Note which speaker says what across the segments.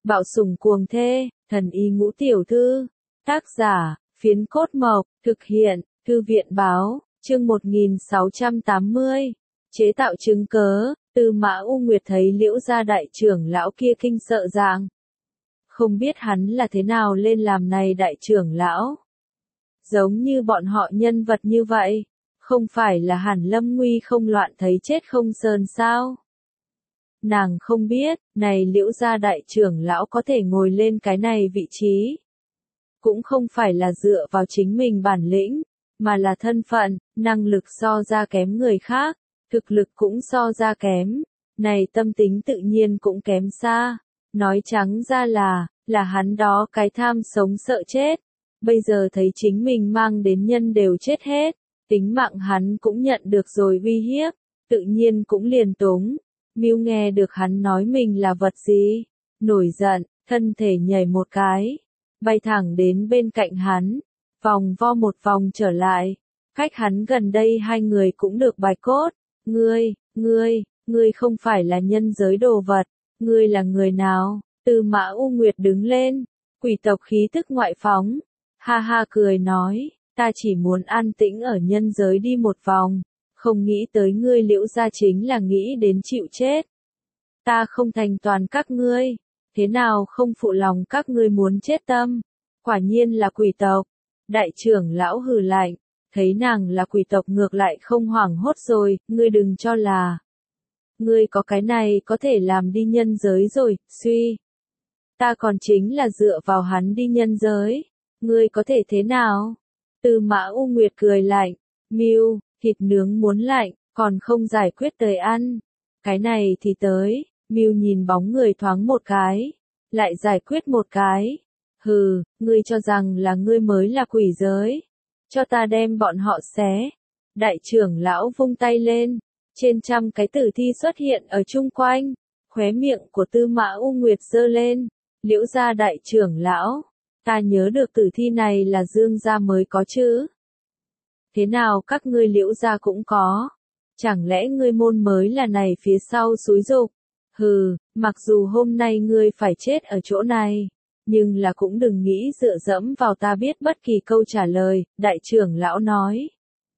Speaker 1: Bạo sủng cuồng thê, thần y ngũ tiểu thư. Tác giả, Phiến Cốt Mộc, thực hiện, Thư viện báo, chương 1680. Chế tạo chứng cớ, Tư Mã U Nguyệt thấy Liễu gia đại trưởng lão kia kinh sợ dạng. Không biết hắn là thế nào lên làm này đại trưởng lão. Giống như bọn họ nhân vật như vậy, không phải là Hàn Lâm Nguy không loạn thấy chết không sơn sao? Nàng không biết, này Liễu gia đại trưởng lão có thể ngồi lên cái này vị trí. Cũng không phải là dựa vào chính mình bản lĩnh, mà là thân phận, năng lực so ra kém người khác, thực lực cũng so ra kém, này tâm tính tự nhiên cũng kém xa. Nói trắng ra là hắn đó cái tham sống sợ chết, bây giờ thấy chính mình mang đến nhân đều chết hết, tính mạng hắn cũng nhận được rồi uy hiếp, tự nhiên cũng liền túng. Mưu nghe được hắn nói mình là vật gì, nổi giận, thân thể nhảy một cái, bay thẳng đến bên cạnh hắn, vòng vo một vòng trở lại, cách hắn gần đây hai người cũng được bài cốt. Ngươi không phải là nhân giới đồ vật, ngươi là người nào? Tư Mã U Nguyệt đứng lên, quỷ tộc khí tức ngoại phóng, ha ha cười nói, ta chỉ muốn an tĩnh ở nhân giới đi một vòng, không nghĩ tới ngươi Liễu gia chính là nghĩ đến chịu chết. Ta không thành toàn các ngươi, thế nào không phụ lòng các ngươi muốn chết tâm, quả nhiên là quỷ tộc. Đại trưởng lão hừ lạnh, thấy nàng là quỷ tộc ngược lại không hoảng hốt rồi, ngươi đừng cho là. Ngươi có cái này có thể làm đi nhân giới rồi, suy. Ta còn chính là dựa vào hắn đi nhân giới, ngươi có thể thế nào? Tư Mã U Nguyệt cười lạnh, Mưu, thịt nướng muốn lạnh, còn không giải quyết tới ăn. Cái này thì tới, Mưu nhìn bóng người thoáng một cái, lại giải quyết một cái. Hừ, ngươi cho rằng là ngươi mới là quỷ giới. Cho ta đem bọn họ xé. Đại trưởng lão vung tay lên, trên trăm cái tử thi xuất hiện ở chung quanh, khóe miệng của Tư Mã U Nguyệt giơ lên. Liễu gia đại trưởng lão, ta nhớ được tử thi này là Dương gia mới có chứ. Thế nào các ngươi Liễu gia cũng có? Chẳng lẽ ngươi môn mới là này phía sau xúi dục? Hừ, mặc dù hôm nay ngươi phải chết ở chỗ này, nhưng là cũng đừng nghĩ dựa dẫm vào ta biết bất kỳ câu trả lời, đại trưởng lão nói.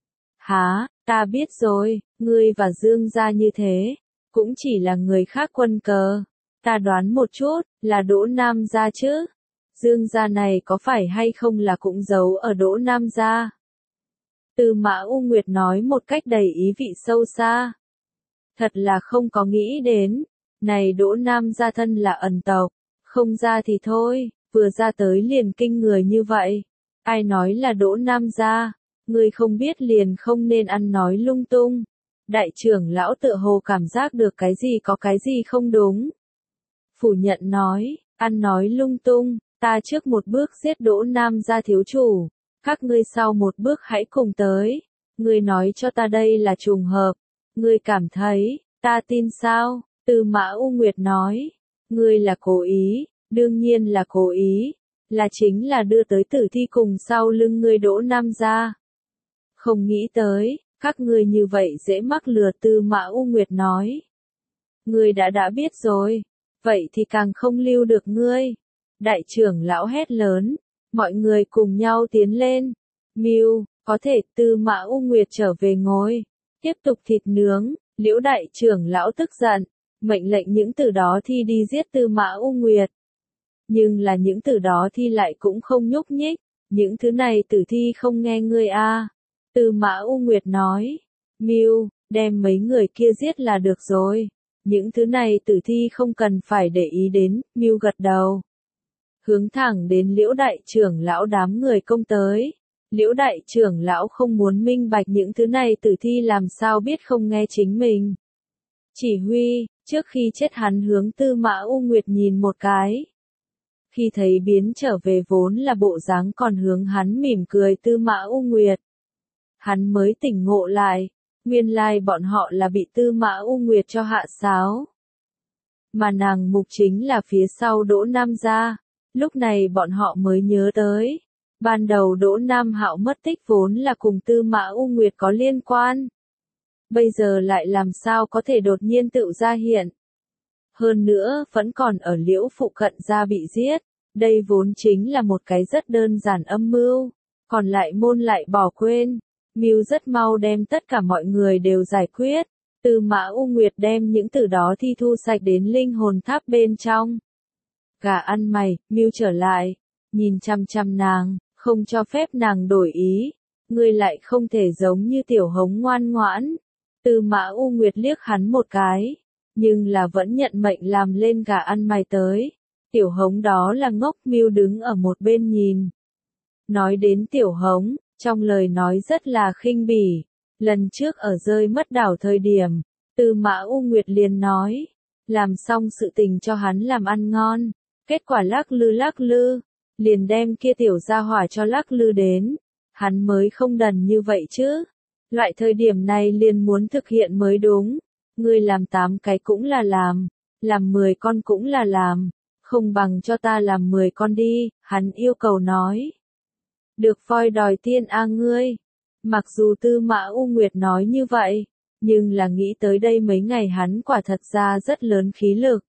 Speaker 1: Hả, ta biết rồi, ngươi và Dương gia như thế, cũng chỉ là người khác quân cờ. Ta đoán một chút, là Đỗ Nam gia chứ? Dương gia này có phải hay không là cũng giấu ở Đỗ Nam gia? Tư Mã U Nguyệt nói một cách đầy ý vị sâu xa. Thật là không có nghĩ đến, này Đỗ Nam gia thân là ẩn tộc, không ra thì thôi, vừa ra tới liền kinh người như vậy. Ai nói là Đỗ Nam gia, ngươi không biết liền không nên ăn nói lung tung. Đại trưởng lão tựa hồ cảm giác được cái gì có cái gì không đúng. Phủ nhận nói, ăn nói lung tung, ta trước một bước giết Đỗ Nam gia thiếu chủ, các ngươi sau một bước hãy cùng tới. Ngươi nói cho ta đây là trùng hợp, ngươi cảm thấy, ta tin sao? Tư Mã U Nguyệt nói, ngươi là cố ý, đương nhiên là cố ý, là chính là đưa tới tử thi cùng sau lưng ngươi Đỗ Nam gia. Không nghĩ tới, các ngươi như vậy dễ mắc lừa. Tư Mã U Nguyệt nói. Ngươi đã biết rồi, vậy thì càng không lưu được ngươi. Đại trưởng lão hét lớn, mọi người cùng nhau tiến lên. Mưu, có thể. Tư Mã U Nguyệt trở về ngồi, tiếp tục thịt nướng. Liễu đại trưởng lão tức giận, mệnh lệnh những tử đó thi đi giết Tư Mã U Nguyệt. Nhưng là những tử đó thi lại cũng không nhúc nhích, những thứ này tử thi không nghe ngươi a. Tư Mã U Nguyệt nói, Mưu, đem mấy người kia giết là được rồi. Những thứ này tử thi không cần phải để ý đến. Mưu gật đầu, hướng thẳng đến Liễu đại trưởng lão đám người công tới. Liễu đại trưởng lão không muốn minh bạch những thứ này tử thi làm sao biết không nghe chính mình. Chỉ huy, trước khi chết hắn hướng Tư Mã U Nguyệt nhìn một cái. Khi thấy biến trở về vốn là bộ dáng còn hướng hắn mỉm cười Tư Mã U Nguyệt, hắn mới tỉnh ngộ lại, nguyên lai bọn họ là bị Tư Mã U Nguyệt cho hạ sáo. Mà nàng mục chính là phía sau Đỗ Nam gia, lúc này bọn họ mới nhớ tới. Ban đầu Đỗ Nam Hạo mất tích vốn là cùng Tư Mã U Nguyệt có liên quan. Bây giờ lại làm sao có thể đột nhiên tự ra hiện. Hơn nữa, vẫn còn ở Liễu phụ cận gia bị giết. Đây vốn chính là một cái rất đơn giản âm mưu. Còn lại môn lại bỏ quên. Mưu rất mau đem tất cả mọi người đều giải quyết. Tư Mã U Nguyệt đem những từ đó thi thu sạch đến linh hồn tháp bên trong. Gà ăn mày, Mưu trở lại. Nhìn chăm chăm nàng, không cho phép nàng đổi ý. Ngươi lại không thể giống như tiểu hống ngoan ngoãn. Tư Mã U Nguyệt liếc hắn một cái. Nhưng là vẫn nhận mệnh làm lên gà ăn mày tới. Tiểu hống đó là ngốc. Mưu đứng ở một bên nhìn. Nói đến tiểu hống, trong lời nói rất là khinh bỉ. Lần trước ở rơi mất đảo thời điểm, Tư Mã U Nguyệt liền nói. Làm xong sự tình cho hắn làm ăn ngon. Kết quả lắc lư, liền đem kia tiểu gia hỏa cho lắc lư đến. Hắn mới không đần như vậy chứ. Loại thời điểm này liền muốn thực hiện mới đúng. Ngươi làm 8 cái cũng là làm 10 con cũng là làm. Không bằng cho ta làm 10 con đi, hắn yêu cầu nói. Được voi đòi tiên a ngươi. Mặc dù Tư Mã U Nguyệt nói như vậy, nhưng là nghĩ tới đây mấy ngày hắn quả thật ra rất lớn khí lực.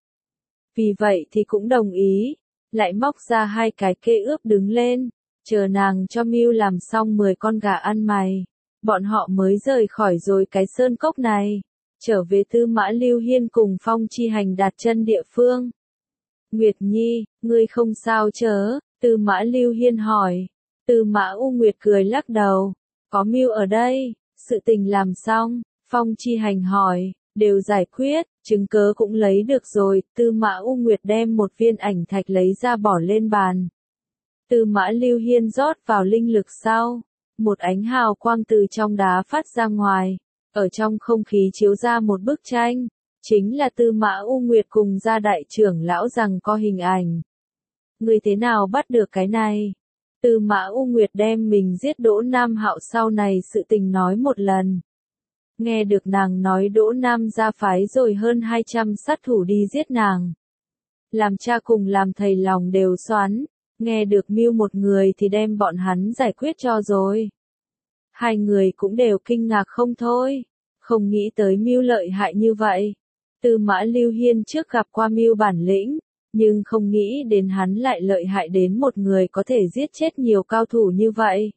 Speaker 1: Vì vậy thì cũng đồng ý, lại móc ra 2 cái kê ướp đứng lên, chờ nàng cho Mưu làm xong 10 con gà ăn mày. Bọn họ mới rời khỏi rồi cái sơn cốc này, trở về Tư Mã Lưu Hiên cùng Phong Chi Hành đặt chân địa phương. Nguyệt Nhi, ngươi không sao chớ? Tư Mã Lưu Hiên hỏi. Tư Mã U Nguyệt cười lắc đầu. Có Mưu ở đây, sự tình làm xong. Phong Chi Hành hỏi, đều giải quyết, chứng cớ cũng lấy được rồi. Tư Mã U Nguyệt đem một viên ảnh thạch lấy ra bỏ lên bàn. Tư Mã Lưu Hiên rót vào linh lực sau. Một ánh hào quang từ trong đá phát ra ngoài. Ở trong không khí chiếu ra một bức tranh. Chính là Tư Mã U Nguyệt cùng gia đại trưởng lão rằng có hình ảnh. Người thế nào bắt được cái này? Tư Mã U Nguyệt đem mình giết Đỗ Nam Hạo sau này sự tình nói một lần. Nghe được nàng nói Đỗ Nam gia phái rồi hơn 200 sát thủ đi giết nàng. Làm cha cùng làm thầy lòng đều xoắn. Nghe được Mưu một người thì đem bọn hắn giải quyết cho rồi. Hai người cũng đều kinh ngạc không thôi. Không nghĩ tới Mưu lợi hại như vậy. Tư Mã Lưu Hiên trước gặp qua Mưu bản lĩnh, nhưng không nghĩ đến hắn lại lợi hại đến một người có thể giết chết nhiều cao thủ như vậy.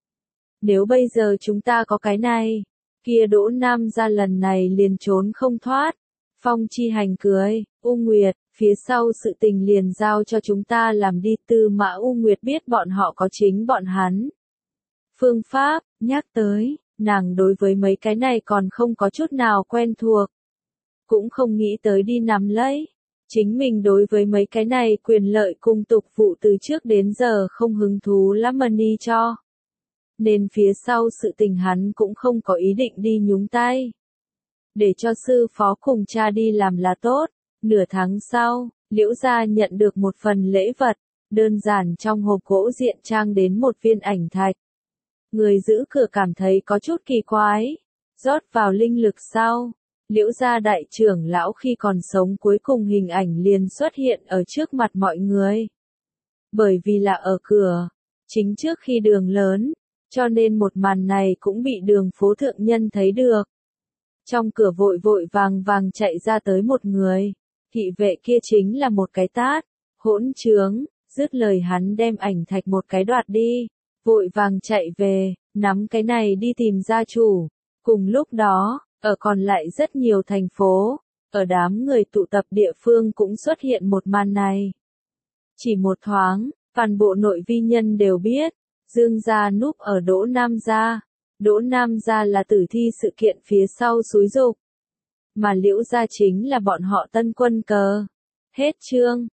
Speaker 1: Nếu bây giờ chúng ta có cái này, kia Đỗ Nam gia lần này liền trốn không thoát. Phong Chi Hành cười, U Nguyệt, phía sau sự tình liền giao cho chúng ta làm đi. Tư Mã U Nguyệt biết bọn họ có chính bọn hắn. Phương pháp, nhắc tới, nàng đối với mấy cái này còn không có chút nào quen thuộc. Cũng không nghĩ tới đi nắm lấy. Chính mình đối với mấy cái này quyền lợi cùng tục vụ từ trước đến giờ không hứng thú lắm mà ni cho. Nên phía sau sự tình hắn cũng không có ý định đi nhúng tay. Để cho sư phó cùng cha đi làm là tốt. Nửa tháng sau, Liễu gia nhận được một phần lễ vật, đơn giản trong hộp gỗ diện trang đến một viên ảnh thạch. Người giữ cửa cảm thấy có chút kỳ quái. Rót vào linh lực sau. Liễu gia đại trưởng lão khi còn sống cuối cùng hình ảnh liền xuất hiện ở trước mặt mọi người. Bởi vì là ở cửa, chính trước khi đường lớn, cho nên một màn này cũng bị đường phố thượng nhân thấy được. Trong cửa vội vội vàng chạy ra tới một người, thị vệ kia chính là một cái tát, hỗn trướng, dứt lời hắn đem ảnh thạch một cái đoạt đi, vội vàng chạy về, nắm cái này đi tìm gia chủ. Cùng lúc đó, ở còn lại rất nhiều thành phố, ở đám người tụ tập địa phương cũng xuất hiện một màn này. Chỉ một thoáng, toàn bộ nội vi nhân đều biết, Dương gia núp ở Đỗ Nam gia. Đỗ Nam gia là tử thi sự kiện phía sau xúi giục. Mà Liễu gia chính là bọn họ tân quân cờ. Hết chương.